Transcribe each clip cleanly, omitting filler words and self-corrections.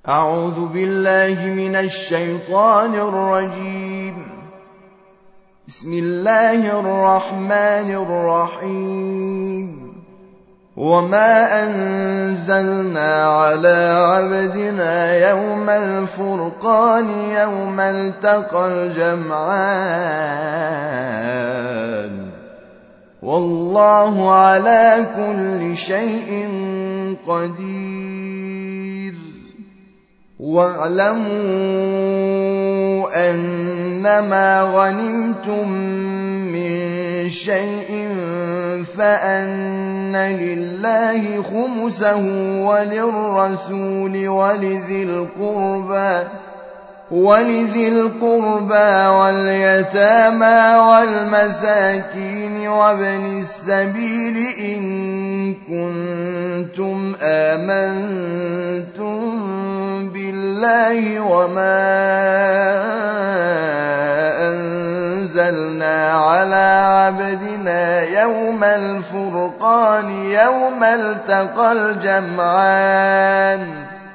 أعوذ بالله من الشيطان الرجيم. بسم الله الرحمن الرحيم. وما أنزلنا على عبدنا يوم الفرقان يوم التقى الجمعان والله على كل شيء قدير. واعلموا أنما غنمتم من شيء فأن لله خمسه وللرسول ولذي القربى واليتامى والمساكين وابن السبيل إن كنتم آمنتم بالله وما أنزلنا على عبدنا يوم الفرقان يوم التقى الجمعان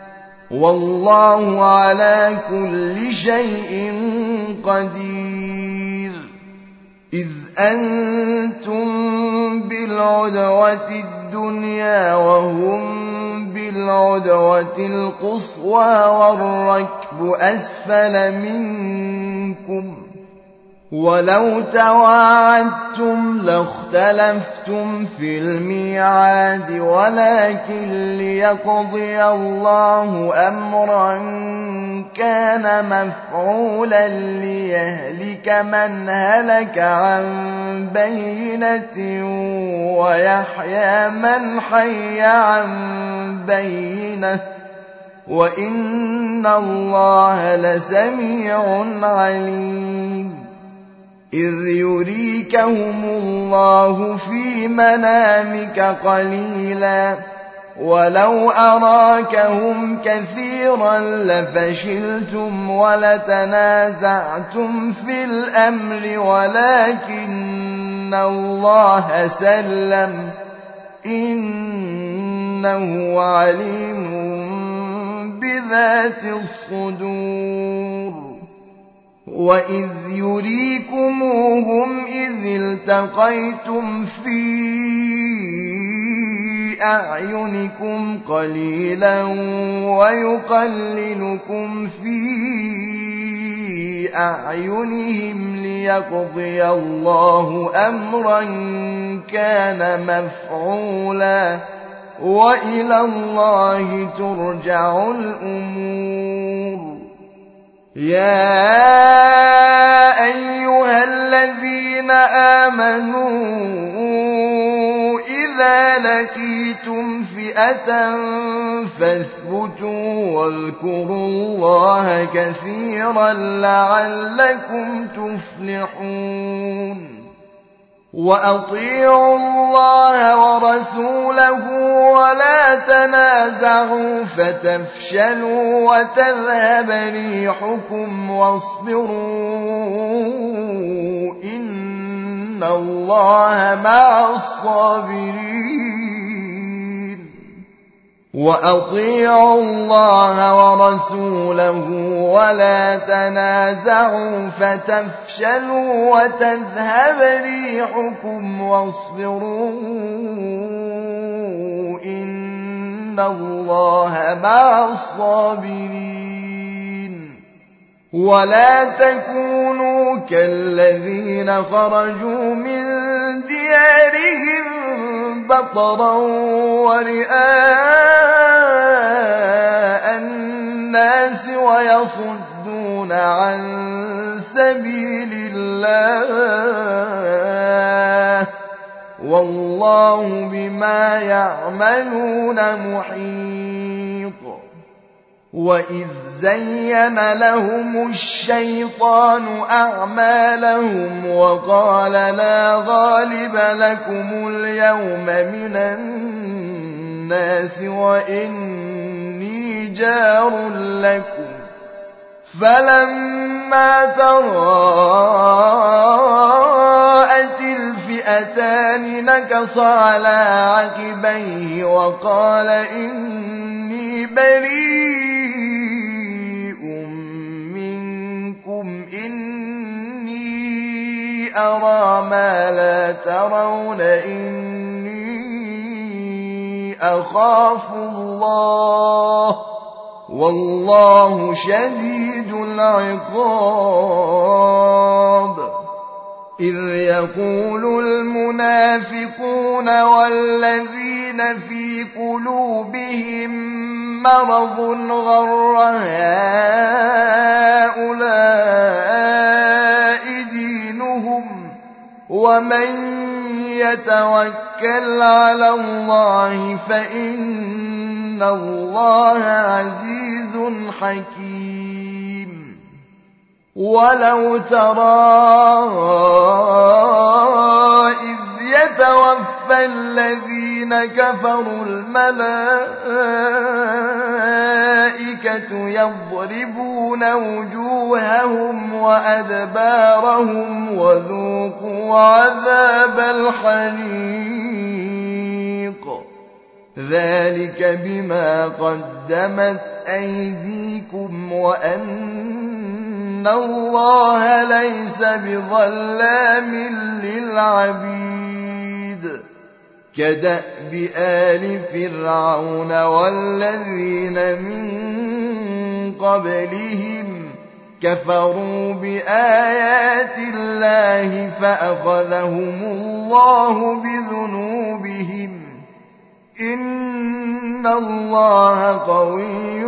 والله على كل شيء قدير. إذ أنتم بالعدوة الدنيا وهم بالعدوة القصوى والركب أسفل منكم ولو تواعدتم لاختلفتم في الميعاد ولكن ليقضي الله أمرا كان مفعولا ليهلك من هلك عن بينة ويحيى من حي عن بينة وإن الله لسميع عليم. إذ يريكهم الله في منامك قليلا ولو أراكهم كثيرا لفشلتم ولتنازعتم في الأمر ولكن الله سلم إنه عليم بذات الصدور. وإذ يريكموهم إذ التقيتم في أعينكم قليلا ويقللكم في أعينهم ليقضي الله أمرا كان مفعولا وإلى الله ترجع الأمور. يا أيها الذين آمنوا إذا لقيتم فئة فاثبتوا واذكروا الله كثيرا لعلكم تفلحون. وأطيعوا الله ورسوله ولا تنازعوا فتفشلوا وتذهب ريحكم واصبروا إن الله مع الصابرين. وأطيعوا الله ورسوله ولا تنازعوا فتفشلوا وتذهب ريحكم واصبروا إن الله مع الصابرين. ولا تكونوا كالذين خرجوا من ديارهم بطرا ورئاء الناس ويصدون عن سبيل الله والله بما يعملون محيط. وإذ زين لهم الشيطان أعمالهم وقال لا غالب لكم اليوم من الناس وإني جار لكم فلما تراءت الفئتان نكص على عقبيه وقال إني بريء أرى ما لا ترون إني أخاف الله والله شديد العقاب إذ يقول المنافقون والذين في قلوبهم مرض غر هؤلاء دينهم ومن يتوكل على الله فإن الله عزيز حكيم ولو ترى إذ يتوفى الذين كفروا الملائكة يضربون وجوههم وأدبارهم وذوقوا عذاب الحريق ذلك بما قدمت أيديكم وأن الله ليس بظلام للعبيد كدأب آل فرعون والذين من قبلهم كفروا بآيات الله فأخذهم الله بذنوبهم إن الله قوي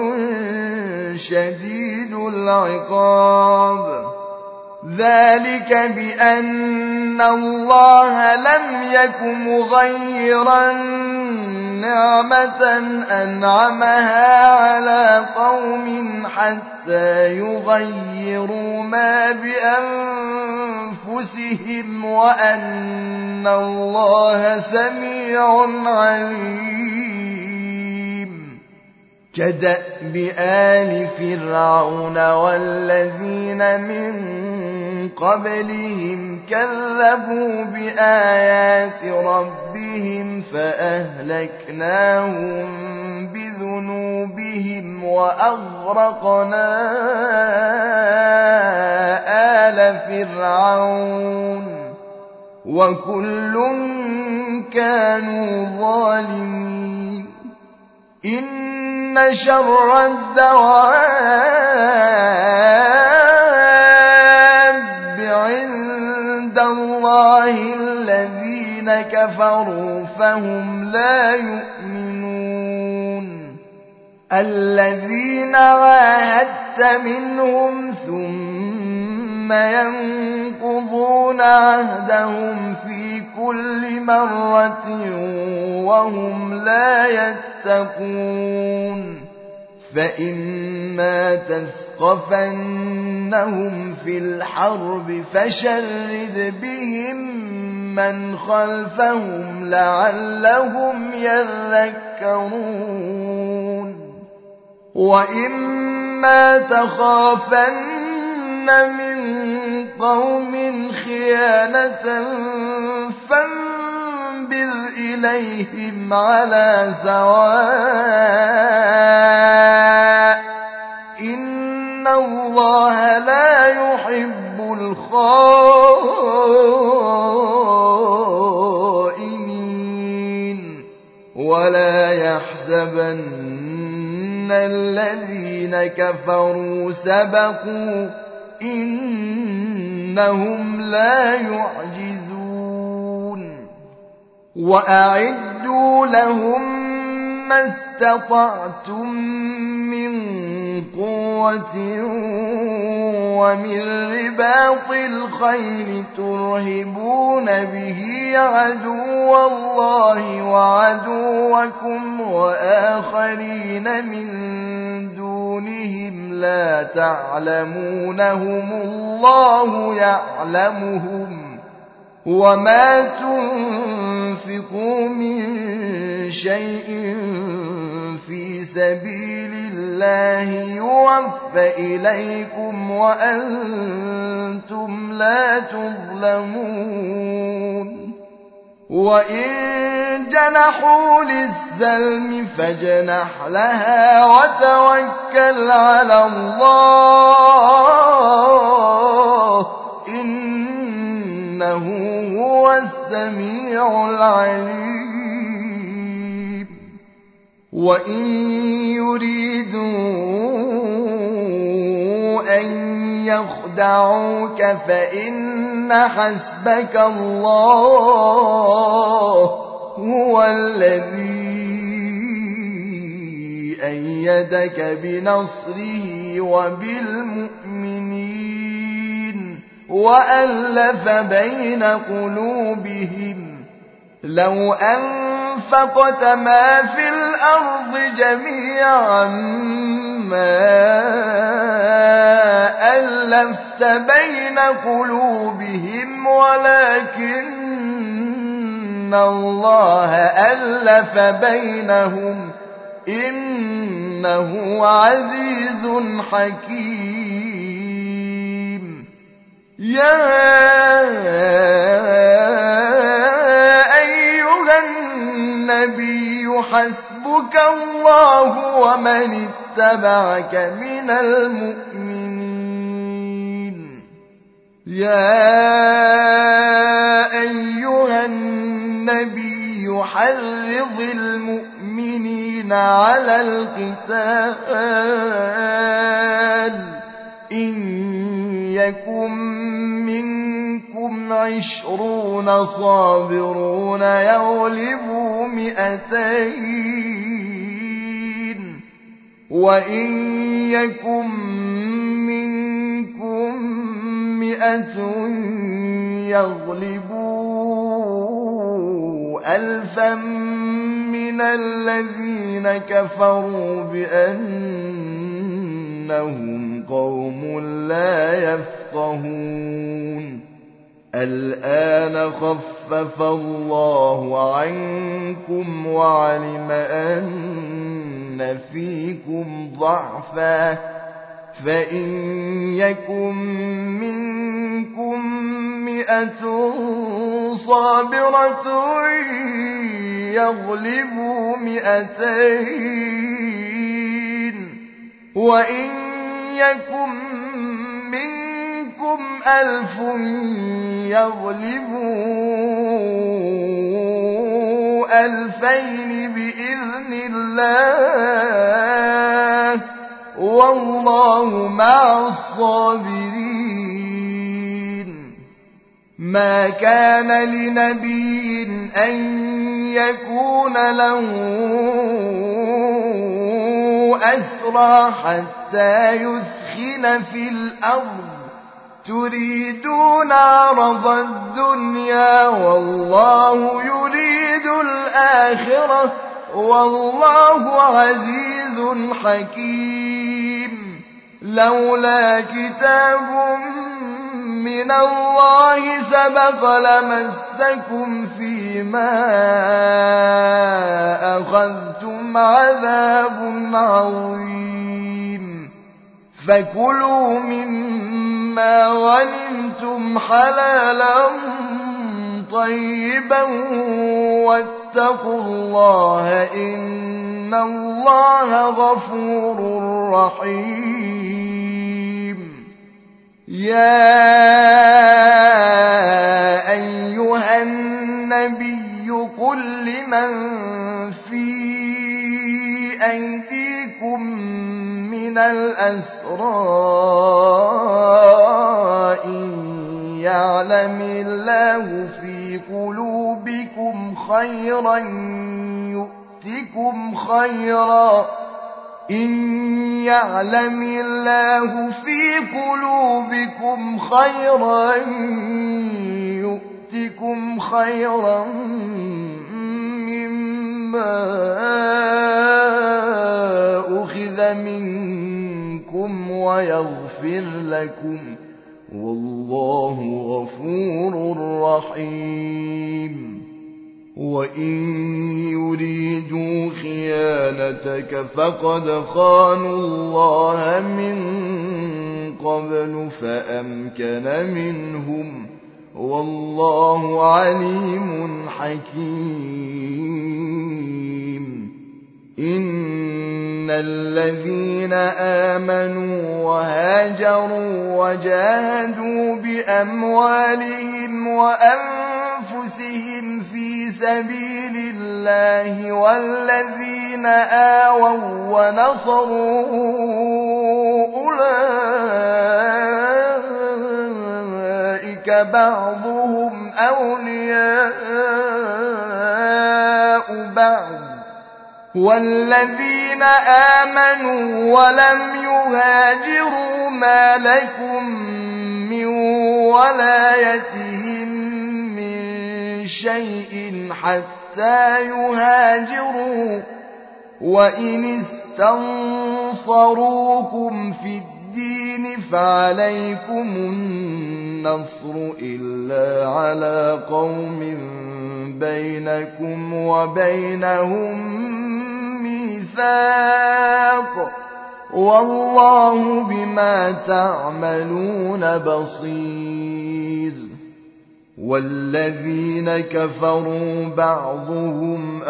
شديد العقاب ذلك بأن الله لم يك مغيرا نعمة أنعمها على قوم حتى يغيروا ما بأنفسهم وأن الله سميع عليم كدأب آل فرعون والذين من قبلهم كذبوا بآيات ربهم فأهلكناهم بذنوبهم وأغرقنا آل فرعون وكل كانوا ظالمين إن شر الدواب عند الله الذين كفروا فهم لا يؤمنون الذين عاهدت منهم ثم ينقضون عهدهم في كل مرة وهم لا يتقون فإما تثقفنهم في الحرب فشرد بهم من خلفهم لعلهم يذكرون وإما تخافن من قوم خيانة فانبذ إليهم على سواء إن الله لا يحب الخائنين ولا يحسبن الذين كفروا سبقوا إنهم لا يعجزون وأعدوا لهم ما استطعتم من قوة ومن رباط الخيل ترهبون به عدو الله وعدوكم وآخرين من دونهم لا تعلمونهم الله يعلمهم وما تنفقوا من شيء في سبيل الله يوفى إليكم وأنتم لا تظلمون وإن جنحوا للسلم فاجنح لها وتوكل على الله إنما وَإِن يُرِيدُوا أَن يَخْدَعُوكَ فَإِنَّ حَسْبَكَ اللَّهُ هُوَ الَّذِي أَيَّدَكَ بِنَصْرِهِ وَبِالْمُؤْمِنِينَ وَأَلَّفَ بَيْنَ قُلُوبِهِمْ لَوْ أَنفَقْتَ مَا فِي الْأَرْضِ جَمِيعًا مَّا أَلَّفْتَ بَيْنَ قُلُوبِهِمْ وَلَٰكِنَّ اللَّهَ أَلَّفَ بَيْنَهُمْ ۚ إِنَّهُ عَزِيزٌ حَكِيمٌ يَا أَيُّهَا النَّبِيُّ حَسْبُكَ اللَّهُ وَمَنِ اتَّبَعَكَ مِنَ الْمُؤْمِنِينَ يَا أَيُّهَا النَّبِيُّ حَرِّضِ الْمُؤْمِنِينَ عَلَى الْقِتَالِ إِن يَكُن مِّنكُمْ 20 صَابِرُونَ يَغْلِبُوا 200 وَإِن يَكُن مِّنكُم 100 يَغْلِبُوا 1000 مِّنَ الَّذِينَ كَفَرُوا بِأَنَّهُمْ قَوْمٌ لَّا يَفْقَهُونَ الْآنَ خَفَّفَ اللَّهُ عَنكُمْ وَعَلِمَ أَنَّ فِيكُمْ ضَعْفًا فَإِن يَكُن مِّنكُم 100 صَابِرَةٌ يَغْلِبُوا 200 وَإِن يَكُن مِّنكُمْ 1000 يَغْلِبُوا 2000 بِإِذْنِ اللَّهِ ۗ وَاللَّهُ مَعَ الصَّابِرِينَ مَا كَانَ لِنَبِيٍّ أَن يَكُونَ لَهُ أَسْرَىٰ حَتَّىٰ يُثْخِنَ فِي الْأَرْضِ تُرِيدُونَ عَرَضَ الدُّنْيَا وَاللَّهُ يُرِيدُ الْآخِرَةَ وَاللَّهُ عَزِيزٌ حَكِيمٌ لَّوْلَا كِتَابٌ مِّنَ اللَّهِ سَبَقَ لَمَسَّكُمْ فِيمَا أَخَذْتُمْ عَذَابٌ عَظِيمٌ فَكُلُوا مِمَّا غَنِمْتُمْ حَلَالًا طَيِّبًا وَاتَّقُوا اللَّهَ ۚ إِنَّ اللَّهَ غَفُورٌ رَّحِيمٌ يَا أَيُّهَا النَّبِيُّ قُل لِّمَن فِي أَيْدِيكُم مِّنَ الْأَسْرَىٰ إِن يَعْلَمِ اللَّهُ فِي قُلُوبِكُمْ خَيْرًا يُؤْتِكُمْ خَيْرًا مِّمَّا أُخِذَ مِنكُمْ وَيَغْفِرْ لَكُمْ ۗ وَاللَّهُ غَفُورٌ رَّحِيمٌ وَإِن يُرِيدُوا خِيَانَتَكَ فَقَدْ خَانُوا اللَّهَ مِن قَبْلُ فَأَمْكَنَ مِنْهُمْ ۗ وَاللَّهُ عَلِيمٌ حَكِيمٌ إِنَّ الَّذِينَ آمَنُوا وَهَاجَرُوا وَجَاهَدُوا بِأَمْوَالِهِمْ وَأَنفُسِهِمْ أنفسهم في سبيل الله والذين آووا ونصروا أولئك بعضهم أولياء بعض والذين آمنوا ولم يهاجروا ما لكم من ولايتهم من شيء حتى يهاجروا وإن استنصروكم في الدين فعليكم النصر إلا على قوم بينكم وبينهم ميثاق والله بما تعملون بصير والذين كفروا بعضهم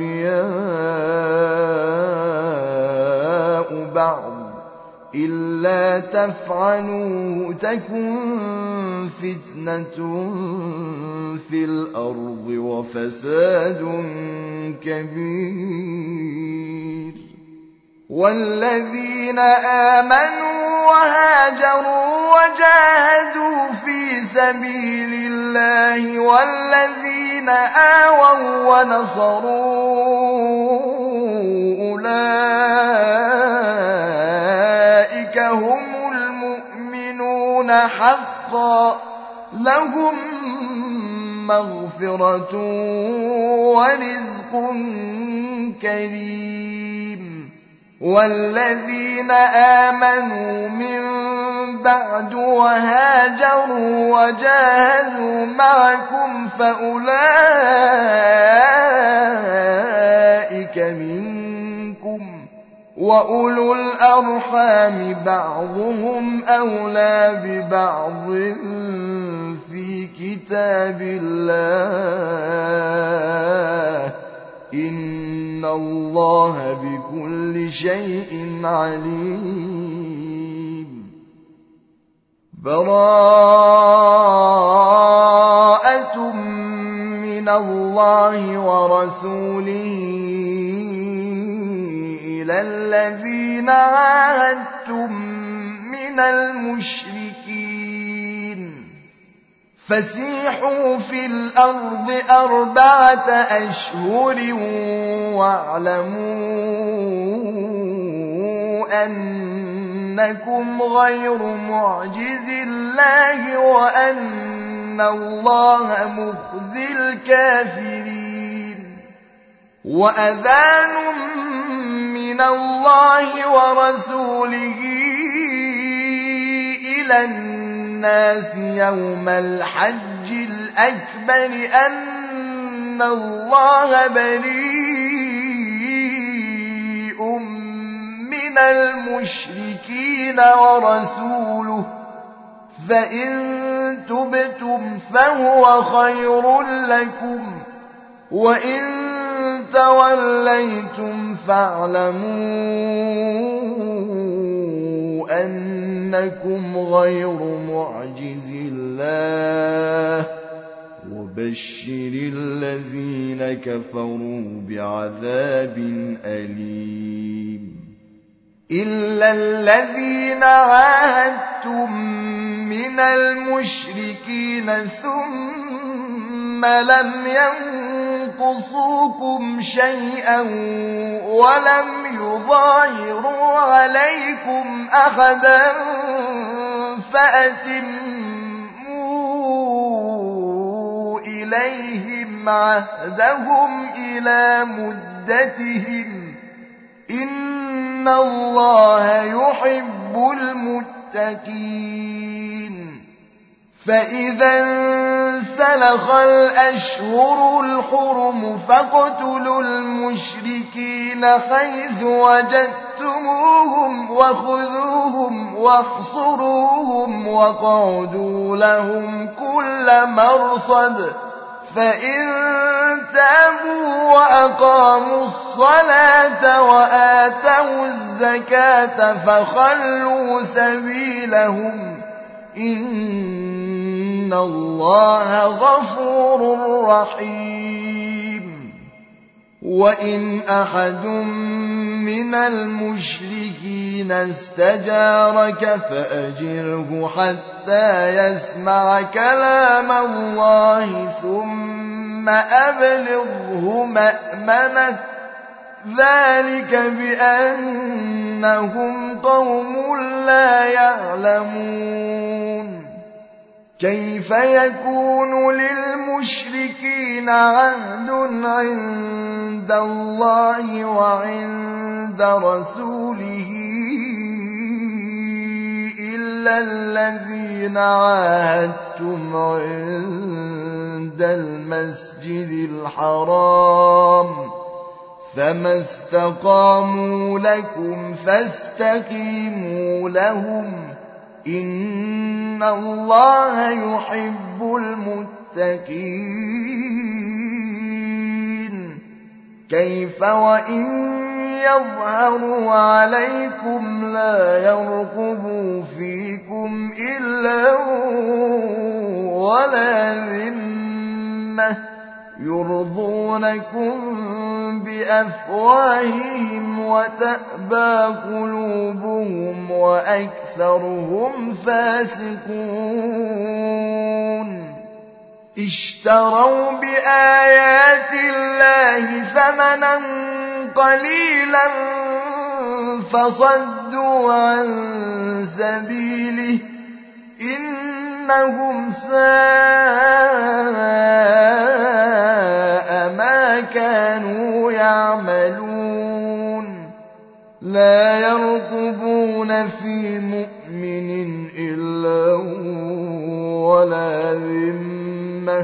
أولياء بعض إلا تفعلوا تكن فتنة في الأرض وفساد كبير والذين آمنوا وهاجروا وجاهدوا في سبيل الله والذين آووا ونصروا أولئك هم المؤمنون حقا لهم مغفرة ورزق كريم والذين آمنوا من بعد وهاجروا وجاهدوا معكم فأولئك منكم وأولو الأرحام بعضهم أولى ببعض في كتاب الله إن الله بكل شيء عليم براءة من الله ورسوله إلى الذين عاهدتم من المشركين فسيحوا في الأرض 4 أشهر واعلموا أنكم غير معجز الله وأن الله مخزي الكافرين وأذان من الله ورسوله إلى الناس يوم الحج الأكبر أن الله بريء من المشركين ورسوله فإن تبتم فهو خير لكم وإن توليتم فاعلموا أنكم غير معجز الله وبشر الذين كفروا بعذاب أليم إلا الذين عاهدتم من المشركين ثم لم ينقصوكم شيئا ولم يظاهروا عليكم أحدا فأتموا إليهم عهدهم إلى مدتهم إن الله يحب المتقين فإذا انسلخ الأشهر الحرم فاقتلوا المشركين حيث وجدتموهم وخذوهم واحصروهم واقعدوا لهم كل مرصد فإن تابوا وأقاموا الصلاة وآتوا الزكاة فخلوا سبيلهم إن إِنَّ اللَّهَ غَفُورٌ رَّحِيمٌ وَإِنْ أَحَدٌ مِّنَ الْمُشْرِكِينَ اسْتَجَارَكَ فَأَجِرْهُ حَتَّىٰ يَسْمَعَ كَلَامَ اللَّهِ ثُمَّ أَبْلِغْهُ مَأْمَنَهُ ذَٰلِكَ بِأَنَّهُمْ قَوْمٌ لَّا يَعْلَمُونَ كيف يكون للمشركين عهد عند الله وعند رسوله إلا الذين عاهدتم عند المسجد الحرام فما استقاموا لكم فاستقيموا لهم إِنَّ اللَّهَ يُحِبُّ الْمُتَّقِينَ كيف وإن يظهروا عليكم لا يرقبوا فيكم إلا ولا ذمة يرضونكم بأفواههم وتأبى قلوبهم وأكثرهم فاسقون اشتروا بآيات الله ثمنا قليلا فصدوا عن سبيله إنهم ساء ما كانوا يعملون لا يرقبون في مؤمن إلا ولا ذمة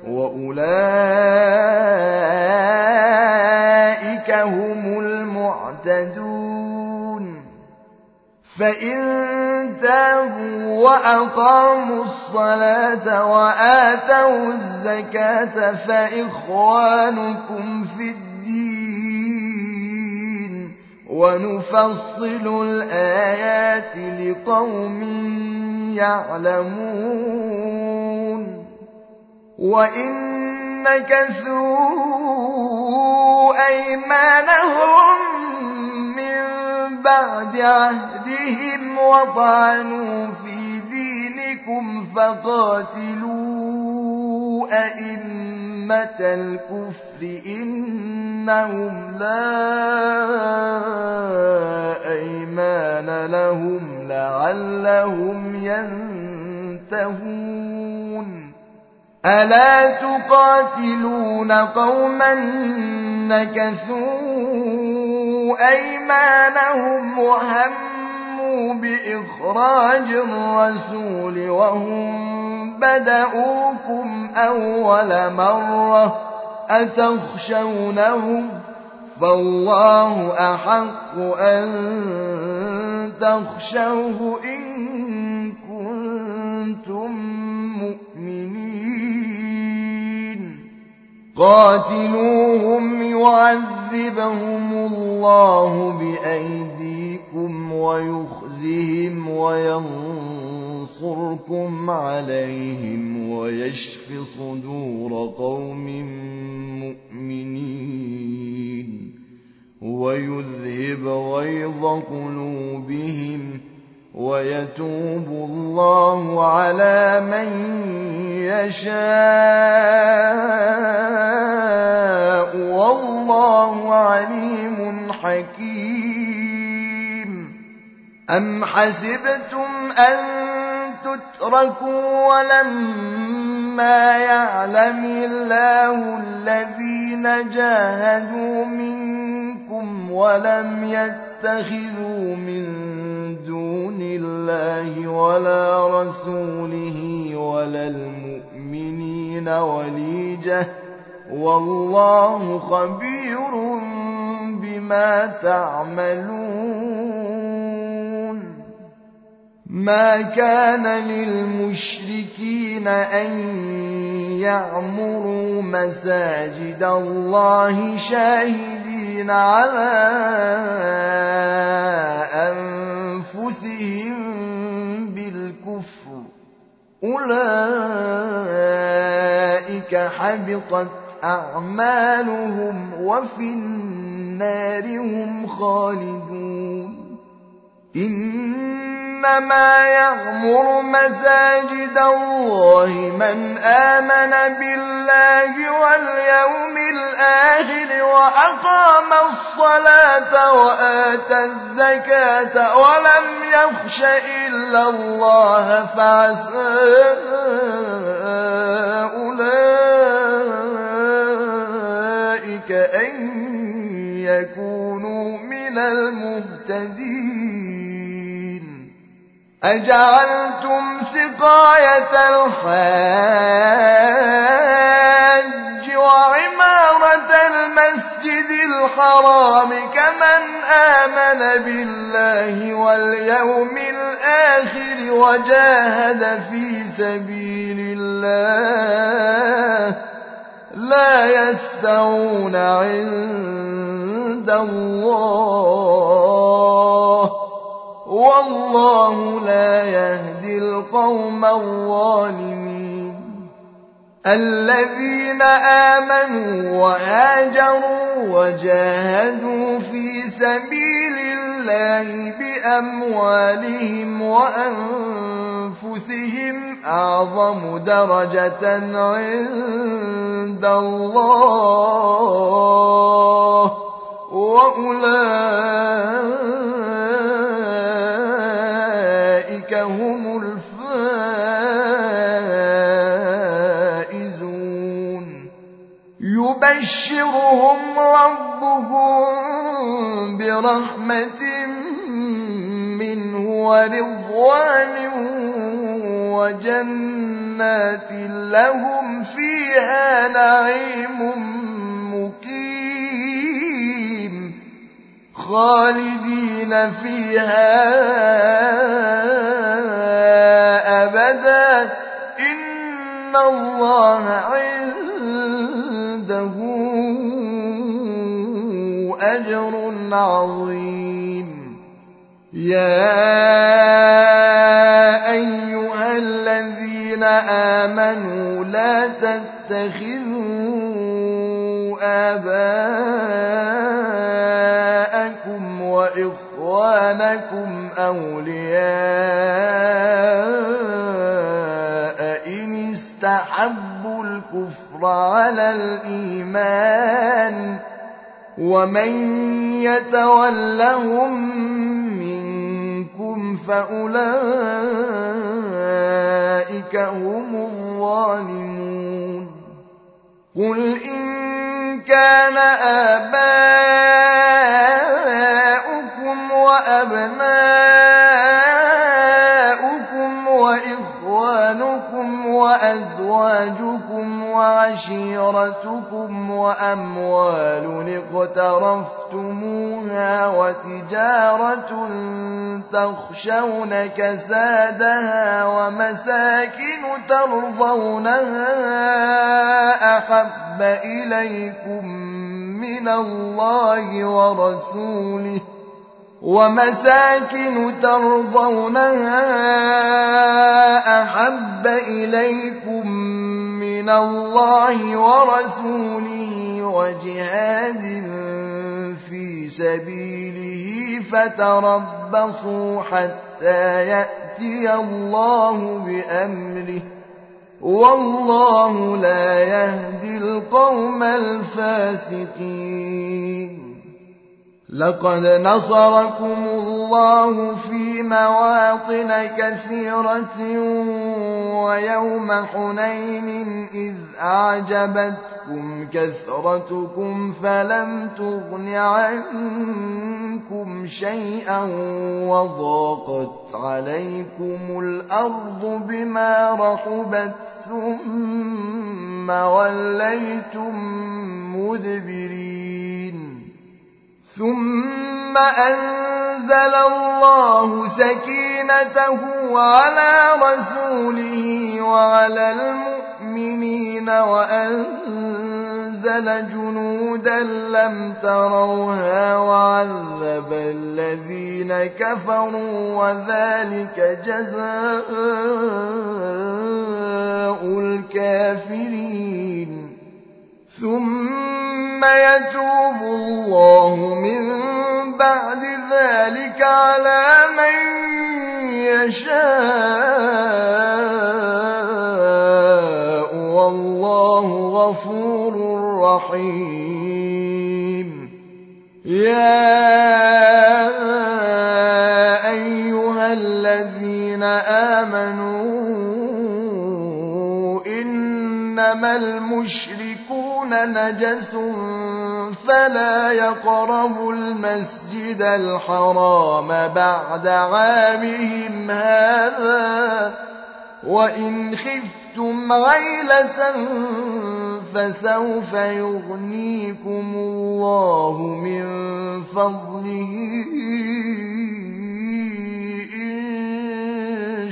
وأولئك هم المعتدون فإن تابوا وأقاموا الصلاة وآتوا الزكاة فإخوانكم في الدين ونفصل الآيات لقوم يعلمون وإن نكثوا أيمانهم من بعد عهدهم وطعنوا في دينكم فقاتلوا أئمة الكفر إنهم لا أيمان لهم لعلهم ينتهون ألا تقاتلون قوما نكثوا أيمانهم وهموا بإخراج الرسول وهم بدؤوكم أول مرة أتخشونهم فالله أحق أن تخشوه إن كنتم مؤمنين قاتلوهم يعذبهم الله بأيديكم ويخزهم وينصركم عليهم ويشف صدور قوم مؤمنين ويذهب غيظ قلوبهم ويتوب الله على من يشاء والله عليم حكيم أم حسبتم أن تتركوا ولما يعلم الله الذين جاهدوا منكم ولم يتخذوا من دون الله ولا رسوله ولا المؤمنين وليجة والله خبير بما تعملون ما كان للمشركين أن يعمروا مساجد الله شاهدين على أنفسهم بالكفر أولئك حبطت أعمالهم وفي النار هم خالدون إنما يعمر مساجد الله من آمن بالله واليوم الآخر وأقام الصلاة وآتى الزكاة ولم يخش إلا الله فعسى أولئك أن يكونوا من المهتدين أجعلتم سقاية الحاج وعمارة المسجد الحرام كمن آمن بالله واليوم الآخر وجاهد في سبيل الله لا يستوون عند الله والله لا يهدي القوم الظالمين الذين آمنوا وهاجروا وجاهدوا في سبيل الله بأموالهم وأنفسهم أعظم درجة عند الله وأولئك هم الفائزون يبشرهم ربهم برحمة منه ورضوان وجنات لهم فيها نعيم مقيم خالدين فيها أبدا إن الله عنده أجر عظيم يا أيها الذين آمنوا لا تتخذوا آباءكم وإخوانكم أولياء إن استحبوا الكفر على الإيمان ومن يتولهم منكم فأولئك هم الظالمون قل إن كان آباؤكم وأبناؤكم وإخوانكم وأزواجكم وعشيرتكم وأموال اقترفتموها وتجارة تخشون كسادها ومساكن ترضونها أحب إليكم من الله ورسوله وجهاد في سبيله فتربصوا حتى يأتي الله بأمره والله لا يهدي القوم الفاسقين لقد نصركم الله في مواطن كثيرة ويوم حنين إذ أعجبتكم كثرتكم فلم تغن عنكم شيئا وضاقت عليكم الأرض بما رحبت ثم وليتم مدبرين ثم أنزل الله سكينته وزينته على رسوله وعلى المؤمنين وأنزل جنودا لم تروها وعذب الذين كفروا وذلك جزاء الكافرين ثم يتوب الله من بعد ذلك على من يشاء والله غفور رحيم يا أيها الذين آمنوا إنما المشركون نجس فلا يقربوا المسجد الحرام بعد عامهم هذا وإن خفتم عيلة فسوف يغنيكم الله من فضله إن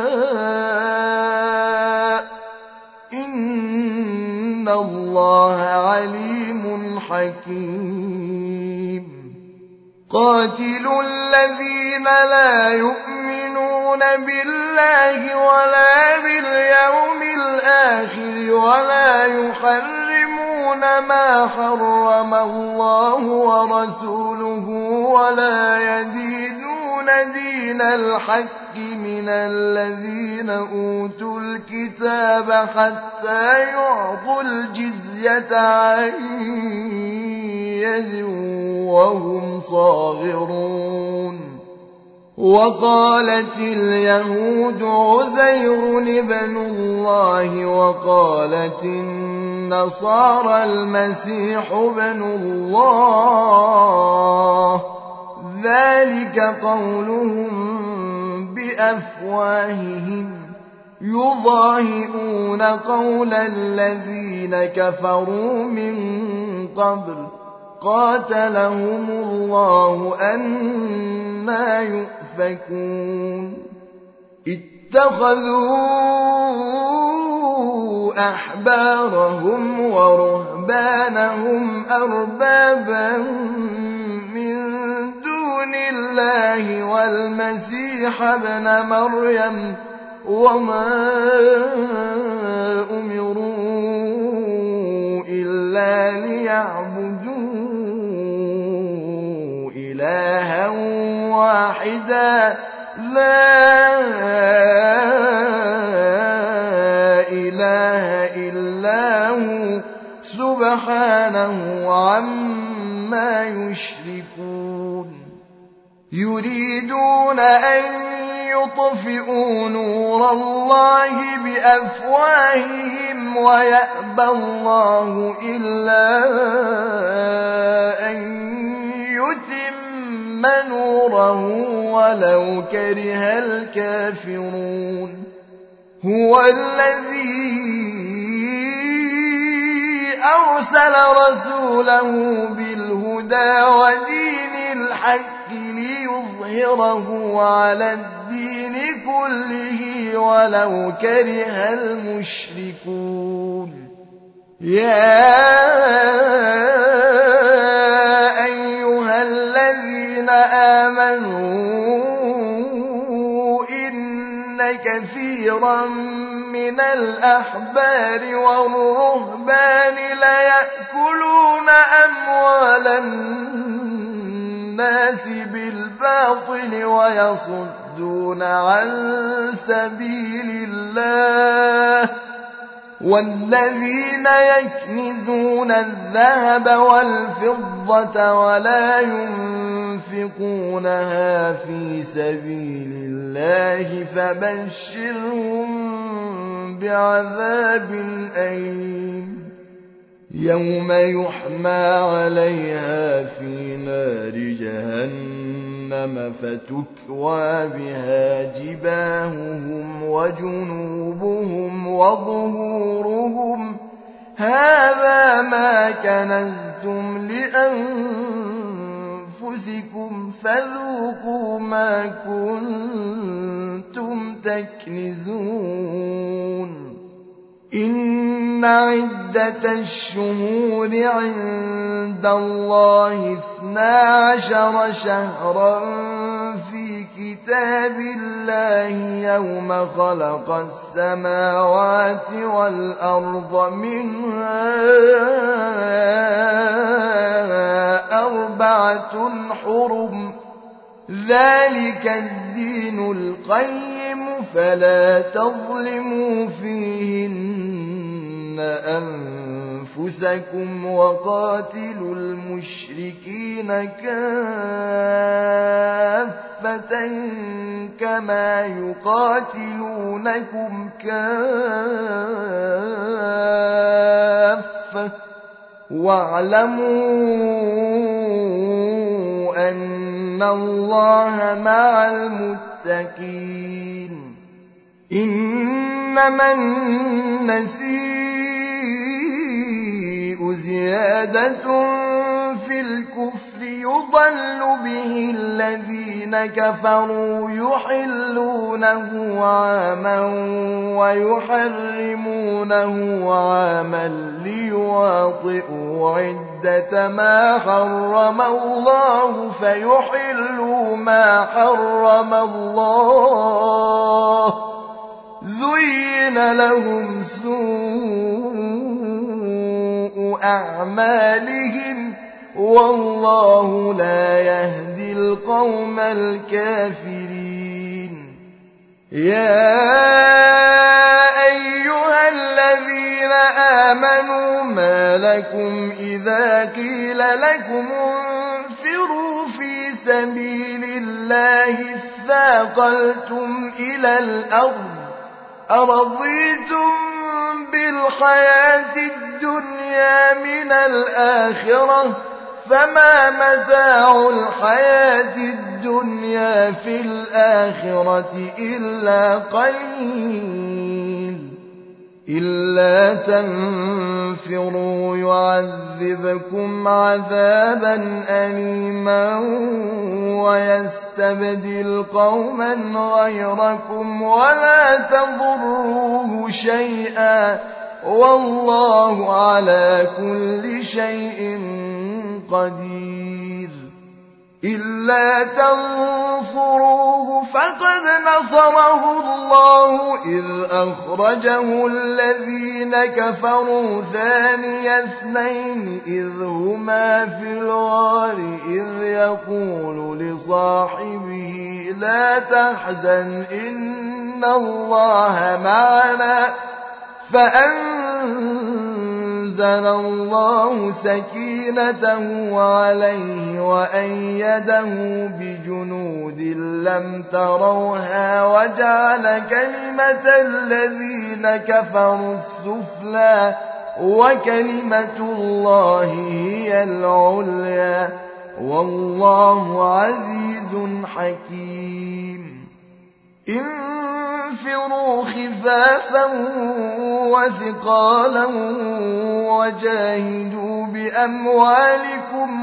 شاء إن الله عليم حكيم قاتلوا الذين لا يؤمنون بالله ولا باليوم الآخر ولا يحرمون ما حرم الله ورسوله ولا يدينون دين الحق من الذين أوتوا الكتاب حتى يعطوا الجزية عن يد وهم صاغرون وقالت اليهود عزير ابن الله وقالت النصارى المسيح ابن الله ذلك قولهم بأفواههم يضاهئون قول الذين كفروا من قبل قاتلهم الله أنى يؤفكون اتخذوا أحبارهم ورهبانهم أربابا من دون الله والمسيح ابن مريم وما أمروا إلا ليعبدوا إلها واحدا لا إله إلا هو سبحانه عما يشركون يريدون أن يطفئوا نور الله بأفواههم ويأبى الله إلا أن يتم نوره ولو كره الكافرون هو الذي أرسل رسوله بالهدى ودين الحق ليظهره على الدين كله ولو كره المشركون يا أيها الذين آمنوا إن كثيرا من الأحبار والرهبان ليأكلون أموال الناس بالباطل ويصدون عن سبيل الله والذين يكنزون الذهب والفضة ولا ينفقونها في سبيل الله فبشرهم بعذاب أليم يوم يحمى عليها في نار جهنم فتكوى بها جباههم وجنوبهم وظهورهم هذا ما كنزتم لأنفسكم فذوقوا ما كنتم تكنزون إن عدة الشهور عند الله 12 شهرا في كتاب الله يوم خلق السماوات والأرض منها 4 حرم ذلك الدين القيم فلا تظلموا فيهن أنفسكم وقاتلوا المشركين كافة كما يقاتلونكم كافة واعلموا أن الله مع المتقين إنما النسيء زيادة في الكفر يضل به الذين كفروا يحلونه عاما ويحرمونه عاما ليواطئوا عدة ما حرم الله فيحلوا ما حرم الله زين لهم سوء أعمالهم والله لا يهدي القوم الكافرين يا أيها الذين آمنوا ما لكم إذا قيل لكم انفروا في سبيل الله اثاقلتم إلى الأرض أرضيتم بالحياة الدنيا من الآخرة فما متاع الحياة الدنيا في الآخرة إلا قليل إلا تنفروا يعذبكم عذابا أليما ويستبدل قوما غيركم ولا تضروه شيئا والله على كل شيء قدير إلا تنصروه فقد نصره الله إذ أخرجه الذين كفروا ثاني اثنين إذ هما في الغار إذ يقول لصاحبه لا تحزن إن الله معنا فأنزل الله سكينته عليه وأيده بجنود لم تروها وجعل كلمة الذين كفروا السفلى وكلمة الله هي العليا والله عزيز حكيم انفروا خفافا وثقالا وجاهدوا بأموالكم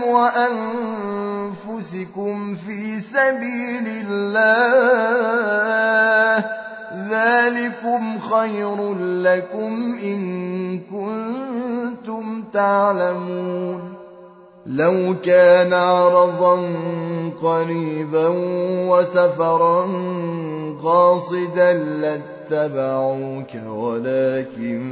وأنفسكم في سبيل الله ذلكم خير لكم إن كنتم تعلمون لو كان عرضا قريبا وسفرا قاصدا لاتبعوك ولكن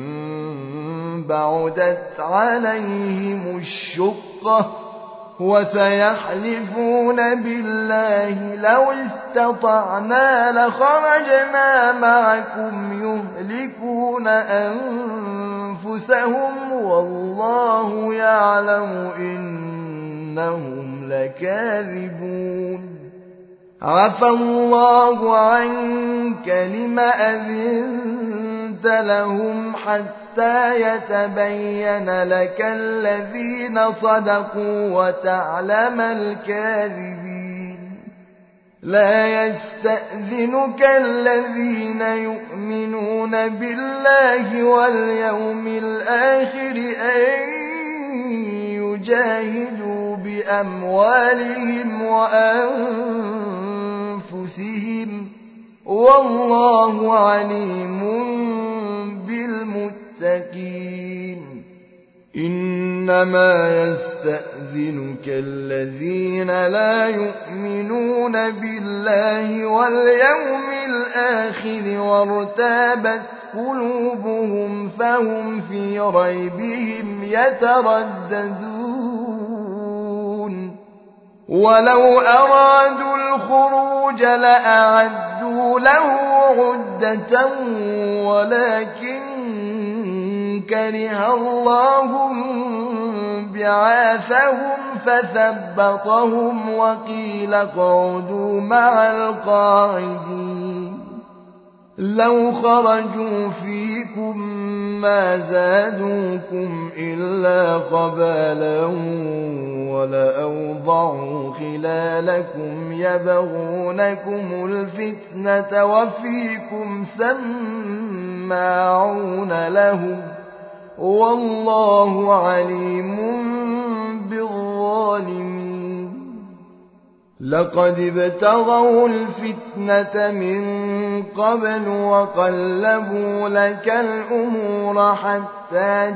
بعدت عليهم الشقة وسيحلفون بالله لو استطعنا لخرجنا معكم يهلكون أنفسهم والله يعلم إنهم لكاذبون عفى الله عنك لم أذنت لهم حتى يتبين لك الذين صدقوا وتعلم الكاذبين لا يستأذنك الذين يؤمنون بالله واليوم الآخر أن يجاهدوا بأموالهم وأنفسهم والله عليم بالمتقين. إنما يستأذنك الذين لا يؤمنون بالله واليوم الآخر وارتابت قلوبهم فهم في ريبهم يترددون. ولو أرادوا الخروج لأعدوا له عدة ولكن كره الله بعاثهم فثبطهم وقيل اقعدوا مع القاعدين. لو خرجوا فيكم ما زادوكم إلا خبالا ولأوضعوا خلالكم يبغونكم الفتنة وفيكم سماعون لهم والله عليم بالظالمين. لقد ابتغوا الفتنة من قبل وقلبوا لك الأمور حتى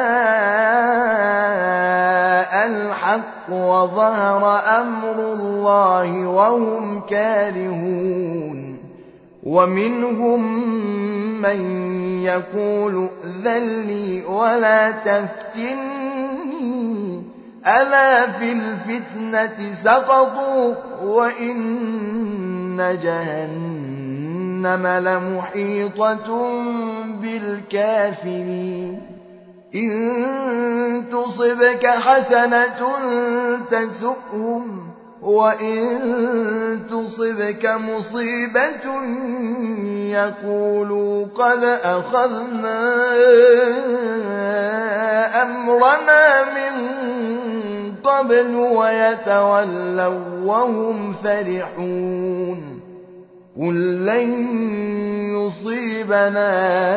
جاء الحق وظهر أمر الله وهم كارهون. ومنهم من يقول ائذن لي ولا تفتني ألا في الفتنة سقطوا وإن جهنم لمحيطة بالكافرين. إن تصبك حسنة تسؤهم وإن تصبك مصيبة يقولوا قد أخذنا أمرنا من قبل ويتولوا وهم فرحون. قل لن يصيبنا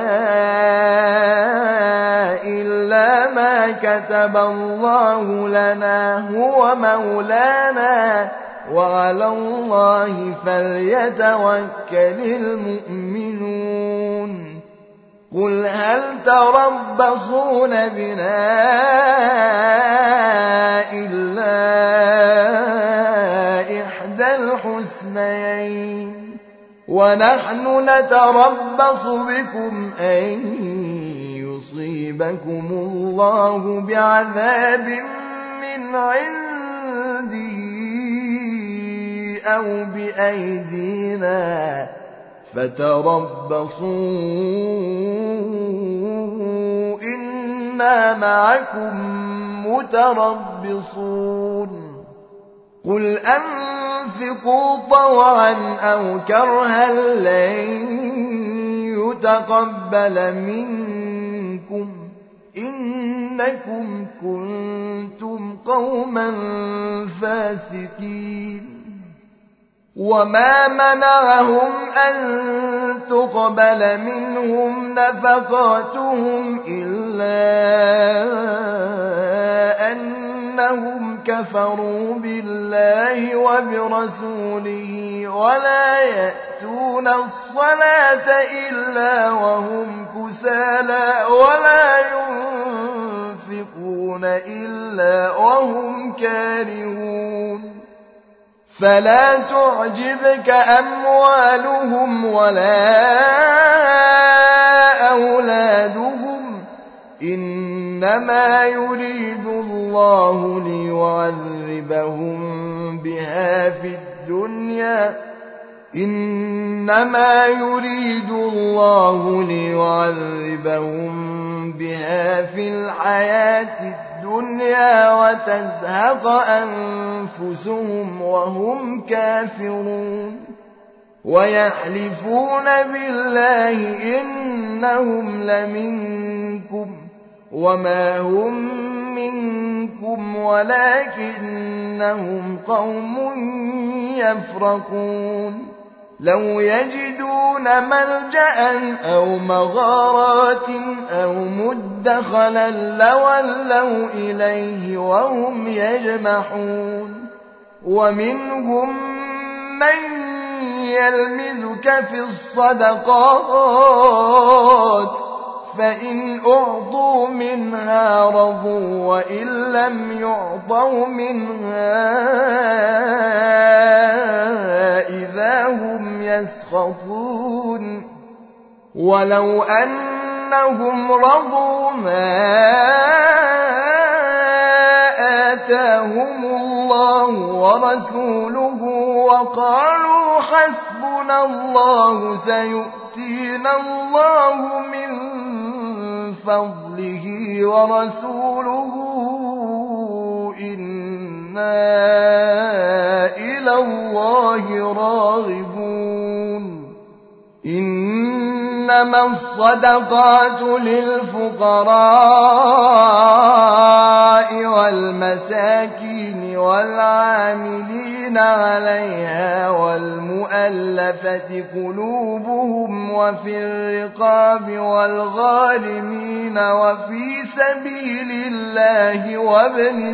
إلا ما كتب الله لنا هو مولانا وعلى الله فليتوكل المؤمنون. قل هل تربصون بنا إلا إحدى الحسنيين ونحن نتربص بكم أن يصيبكم الله بعذاب من عنده أو بأيدينا فتربصوا إنا معكم متربصون. قل أنفقوا طوعا أو كرها لن يتقبل منكم إنكم كنتم قوما فاسقين. وما منعهم أن تقبل منهم نفقاتهم إلا أنهم كفروا بالله وبرسوله ولا يأتون الصلاة إلا وهم كسالى ولا ينفقون إلا وهم كارهون. فلا تعجبك أموالهم ولا أولادهم إنما يريد الله ليعذبهم بها في الحياة الدنيا وتزهق أنفسهم وهم كافرون. ويحلفون بالله إنهم لمنكم وما هم منكم ولكنهم قوم يفرقون. لو يجدون ملجأ أو مغارات أو مدخلا لولوا إليه وهم يجمحون. ومنهم من يلمزك في الصدقات فإن أعطوا منها رضوا وإن لم يعطوا منها إذا هم يسخطون ولو أنهم رضوا ما آتاهم الله ورسوله وقالوا حسبنا الله سيؤتينا الله من فضله ورسوله إنا إلى الله راغبون إنما الصدقات للفقراء والمساكين والعاملين عليها والمؤلفة قلوبهم وفي الرقاب والغارمين وفي سبيل الله وابن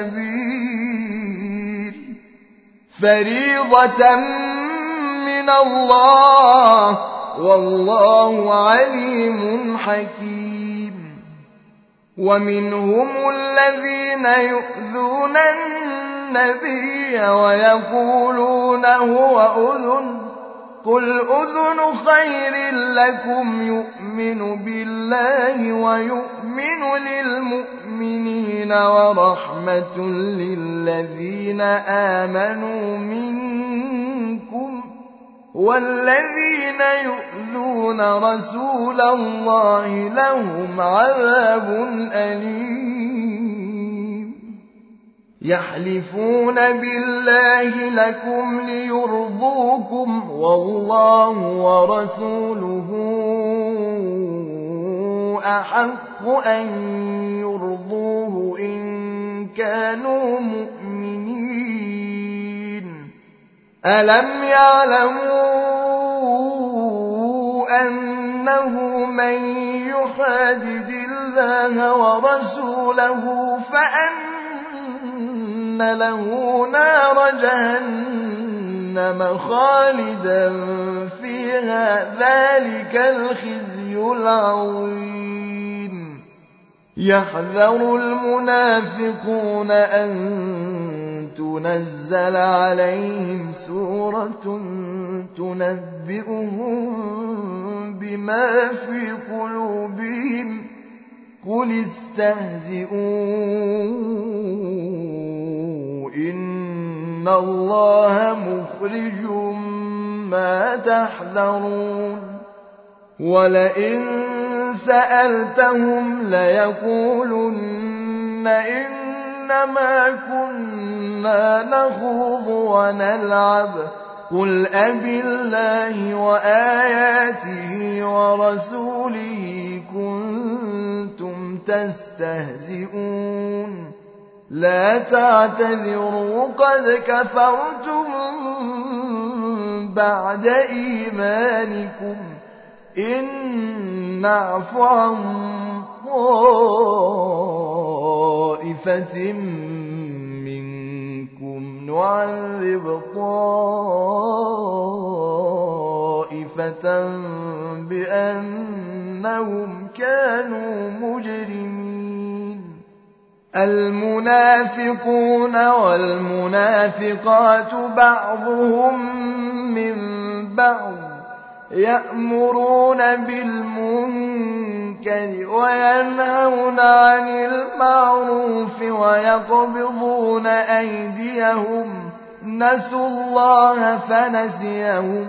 السبيل فريضة من الله والله عليم حكيم ومنهم الذين يؤذون النبي ويقولون هو أذن قل أذن خير لكم يؤمن بالله ويؤمن للمؤمنين ورحمة للذين آمنوا منكم والذين يؤذون رسول الله لهم عذاب أليم يحلفون بالله لكم ليرضوكم والله ورسوله أحق أن يرضوه إن كانوا مؤمنين ألم يعلموا أنه من يحادد الله ورسوله فأن له نار جهنم خالدا فيها ذلك الخزي العظيم يحذر المنافقون أن تنزل عليهم سورة تنبئهم بما في قلوبهم قل استهزئوا إن الله مخرج ما تحذرون ولئن سألتهم ليقولن إنما كنا نخوض ونلعب قل أبالله وآياته ورسوله كنتم تستهزئون لا تعتذروا قد كفرتم بعد إيمانكم إن نعف عن طائفة منكم نعذب طائفة بأنهم كانوا مجرمين المنافقون والمنافقات بعضهم من بعض يأمرون بالمنكر وينهون عن المعروف ويقبضون أيديهم نسوا الله فنسيهم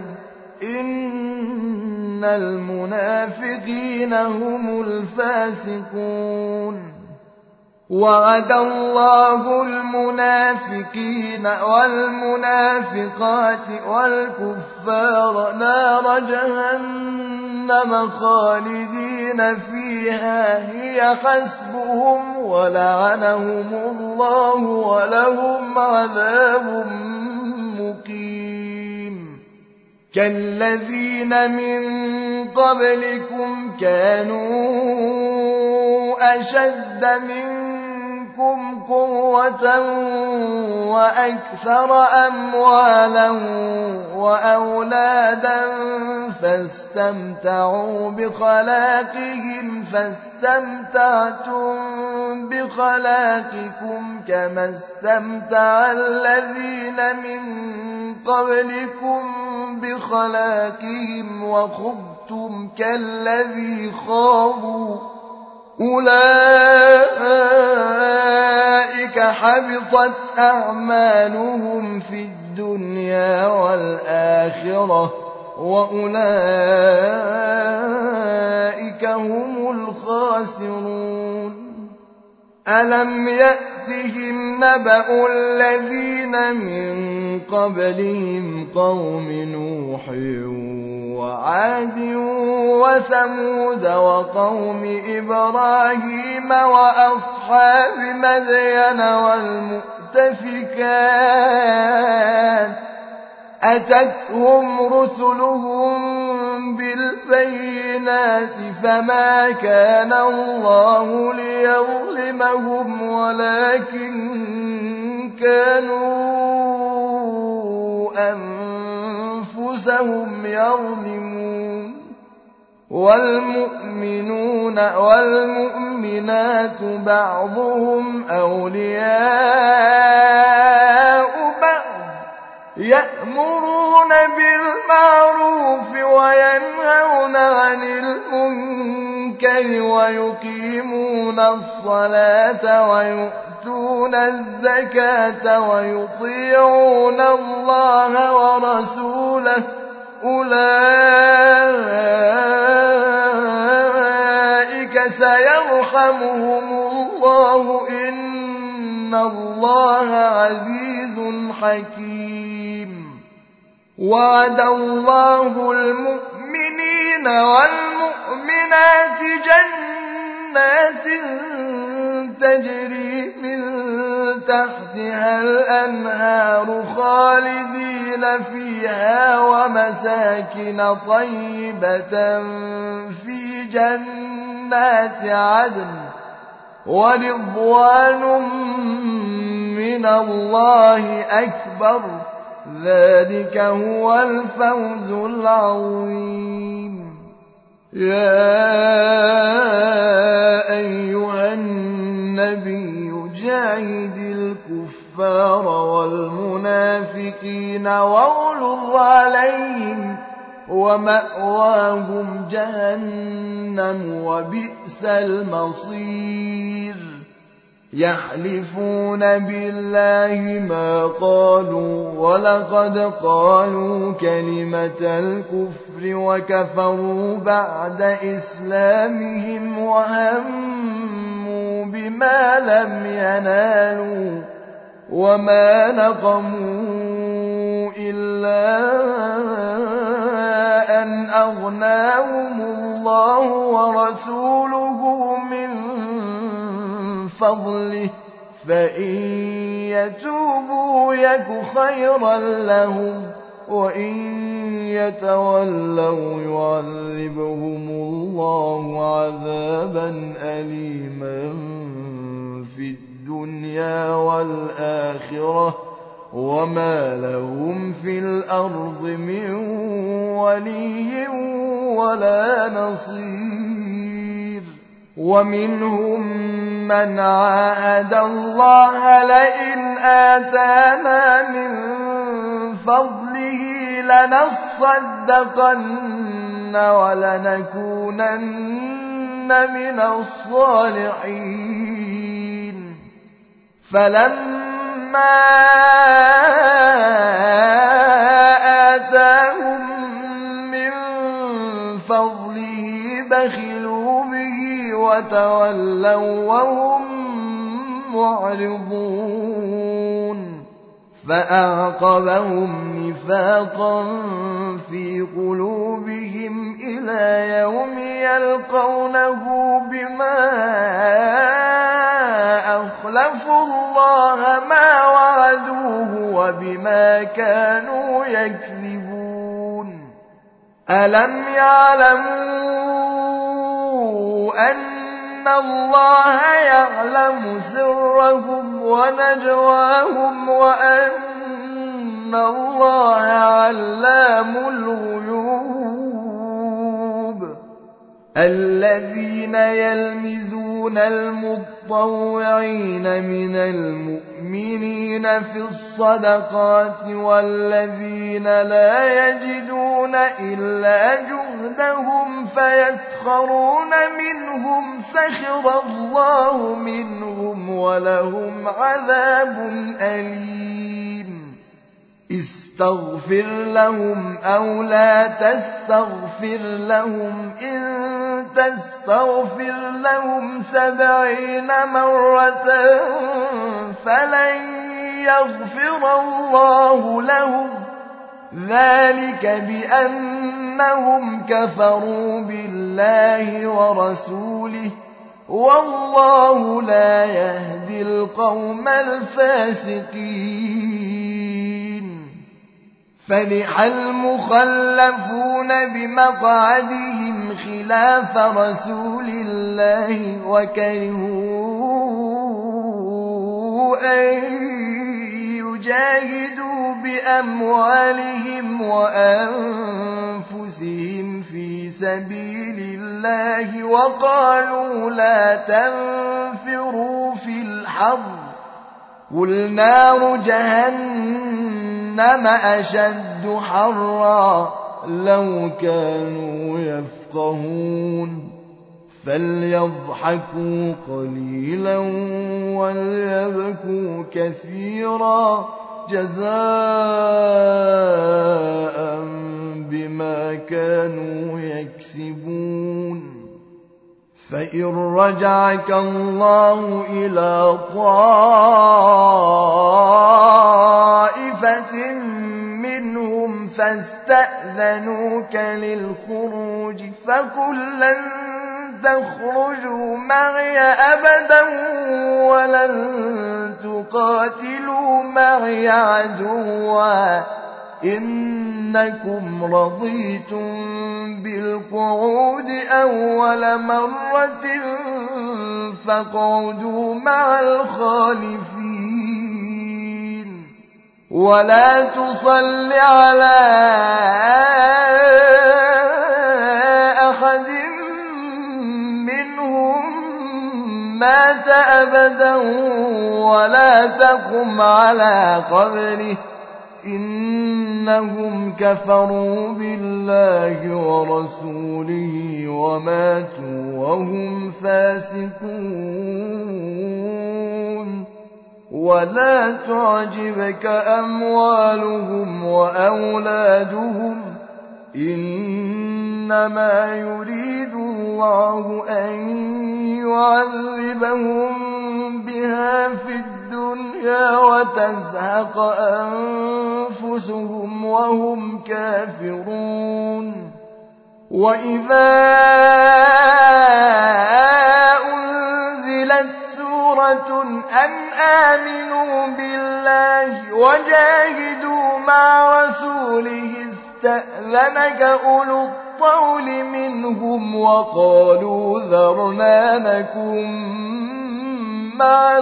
إن المنافقين هم الفاسقون وعد الله المنافقين والمنافقات والكفار نار جهنم خالدين فيها هي حسبهم ولعنهم الله ولهم عذاب مقيم كالذين من قبلكم كانوا أشد منكم منكم قوة وأكثر أموالا وأولادا فاستمتعوا بخلاقهم فاستمتعتم بخلاقكم كما استمتع الذين من قبلكم بخلاقهم وخضتم كالذي خاضوا أولئك حبطت أعمالهم في الدنيا والآخرة وأولئك هم الخاسرون ألم يأتهم نبأ الذين من قبلهم قوم نوح وعاد وثمود وقوم إبراهيم وأصحاب مدين والمؤتفكات أتتهم رسلهم بالبينات فما كان الله ليظلمهم ولكن كانوا أنفسهم يظلمون والمؤمنون والمؤمنات بعضهم أولياء بعض يأمرون بالمعروف وينهون عن المنكر ويقيمون الصلاة ويؤتون الزكاة ويطيعون الله ورسوله أولئك سيرحمهم الله إن الله عزيز حكيم وعد الله المؤمنين والمؤمنات جنات تجري من تحتها الأنهار خالدين فيها ومساكن طيبة في جنات عدن ورضوان من الله أكبر ذلك هو الفوز العظيم يا أيها النبي جاهد الكفار والمنافقين واغلظ عليهم ومأواهم جهنم وبئس المصير يحلفون بالله ما قالوا ولقد قالوا كلمة الكفر وكفروا بعد إسلامهم وهموا بما لم ينالوا وما نقموا إلا أن أغناهم الله ورسوله من فضله فإن يتوبوا يك خيرا لهم وإن يتولوا يعذبهم الله عذابا أليما في الدنيا والآخرة وما لهم في الأرض من ولي ولا نصير ومنهم من عاهد الله لئن آتانا من فضله لنصدقن ولنكونن من الصالحين فلما آتاهم من فضله بخلوا به وتولوا وهم معرضون فأعقبهم نفاقا في قلوبهم إلى يوم يلقونه بما أخلفوا الله ما وعدوه وبما كانوا يكذبون ألم يعلموا أن اللَّهَ يَعْلَمُ سِرَّهُمْ وَنَجْوَاهُمْ وَأَنَّ اللَّهَ عَلَّامُ الْغُيُوبِ الَّذِينَ يَلْمِزُونَ الْمُطَّوِّعِينَ مِنَ الْمُؤْمِنِينَ فِي الصَّدَقَاتِ وَالَّذِينَ لَا يَجِدُونَ إِلَّا جُهْدَهُمْ فَيَسْخَرُونَ مِنْهُمْ سَخِرَ اللَّهُ مِنْهُمْ وَلَهُمْ عَذَابٌ أَلِيمٌ اسْتَغْفِرْ لَهُمْ أَوْ لَا تَسْتَغْفِرْ لَهُمْ إِن تَسْتَغْفِرْ لَهُمْ 70 مرة فَلَن يَغْفِرَ اللَّهُ لَهُمْ ذَلِكَ بِأَنَّهُمْ كَفَرُوا بِاللَّهِ وَرَسُولِهِ وَاللَّهُ لَا يَهْدِي الْقَوْمَ الْفَاسِقِينَ فَرِحَ الْمُخَلَّفُونَ بِمَقْعَدِهِمْ خِلَافَ رَسُولِ اللَّهِ وَكَرِهُوا أَن يُجَاهِدُوا بِأَمْوَالِهِمْ وَأَنفُسِهِمْ فِي سَبِيلِ اللَّهِ وَقَالُوا لَا تَنفِرُوا فِي الْحَرِّ قُلْ نَارُ جَهَنَّمَ أَشَدُّ حَرًّا لَّوْ كَانُوا يَفْقَهُونَ فَلْيَضْحَكُوا قَلِيلًا وَلْيَبْكُوا كَثِيرًا جَزَاءً بِمَا كَانُوا يَكْسِبُونَ فَإِن رَّجَعَكَ اللَّهُ إِلَىٰ طَائِفَةٍ مِّنْهُمْ فَاسْتَأْذَنُوكَ لِلْخُرُوجِ فَقُل لَّن تَخْرُجُوا مَعِيَ أَبَدًا وَلَن تُقَاتِلُوا مَعِيَ عَدُوًّا إِنَّكُمْ رَضِيتُم بِالْقُعُودِ أَوَّلَ مَرَّةٍ فَاقْعُدُوا مَعَ الْخَالِفِينَ وَلَا تُصَلِّ عَلَىٰ أَحَدٍ مِّنْهُم مَّاتَ أَبَدًا وَلَا تَقُمْ عَلَىٰ قَبْرِهِ إِنَّهُمْ كَفَرُوا بِاللَّهِ وَرَسُولِهِ وَمَاتُوا وَهُمْ فَاسِقُونَ وَلَا تُعْجِبْكَ أَمْوَالُهُمْ وَأَوْلَادُهُمْ إِنَّمَا يُرِيدُ اللَّهُ أَن يُعَذِّبَهُم بِهَا فِي الدُّنْيَا وَتَزْهَقَ أَنفُسُهُمْ وَهُمْ كَافِرُونَ وَإِذَا أُنزِلَتْ سُورَةٌ أَنْ آمِنُوا بِاللَّهِ وَجَاهِدُوا مَعَ رَسُولِهِ اسْتَأْذَنَكَ أُولُو الطَّوْلِ مِنْهُمْ وَقَالُوا ذَرْنَا نَكُن مَّعَ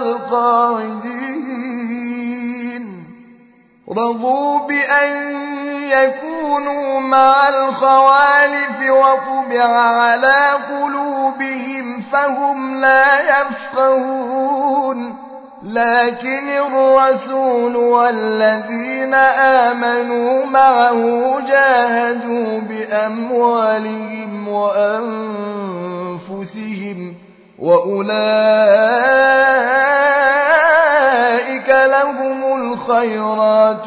الْقَاعِدِينَ رَضُوا بِأَن يَكُونُوا مَعَ الْخَوَالِفِ وَطُبِعَ عَلَىٰ قُلُوبِهِمْ فَهُمْ لَا يَفْقَهُونَ لَٰكِنِ الرَّسُولُ وَالَّذِينَ آمَنُوا مَعَهُ جَاهَدُوا بِأَمْوَالِهِمْ وَأَنفُسِهِمْ وَأُولَٰئِكَ لَهُمُ الْخَيْرَاتُ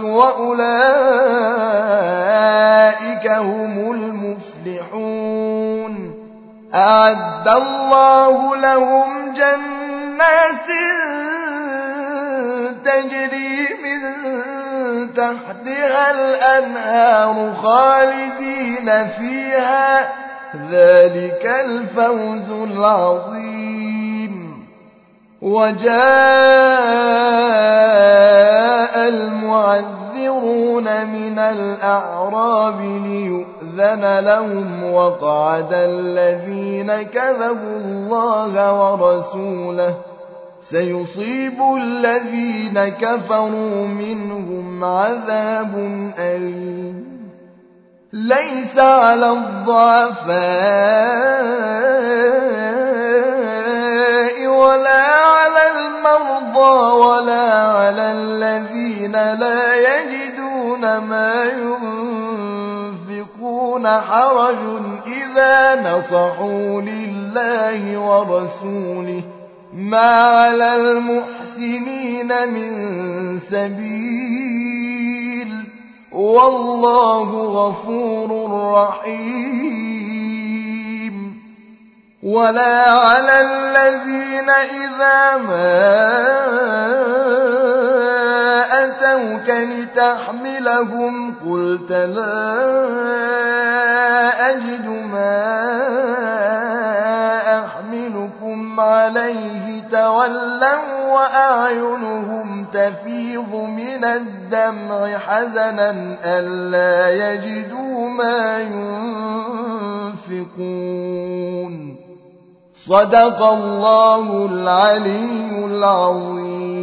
وَأُولَٰئِكَ هُمُ الْمُفْلِحُونَ أَعَدَّ اللَّهُ لَهُمْ جَنَّاتٍ تَجْرِي مِن تَحْتِهَا الْأَنْهَارُ خَالِدِينَ فِيهَا ۚ ذَٰلِكَ الْفَوْزُ الْعَظِيمُ وَجَاءَ الْمُعَذِّرُونَ مِنَ الْأَعْرَابِ لِيُؤْذَنَ يؤذن لهم وقعد الذين كذبوا الله ورسوله سيصيب الذين كفروا منهم عذاب أليم ليس على الضعفاء ولا على المرضى ولا على الذين لا يجدون ما ينفقون حرج إذا نصحوا لله ورسوله ما على المحسنين من سبيل والله غفور رحيم ولا على الذين إذا ما أتوك لتحملهم قلت لا أجد ما أحملكم عليه تولوا وأعينهم تفيض من الدمع حزنا ألا يجدوا ما ينفقون صدق الله العلي العظيم.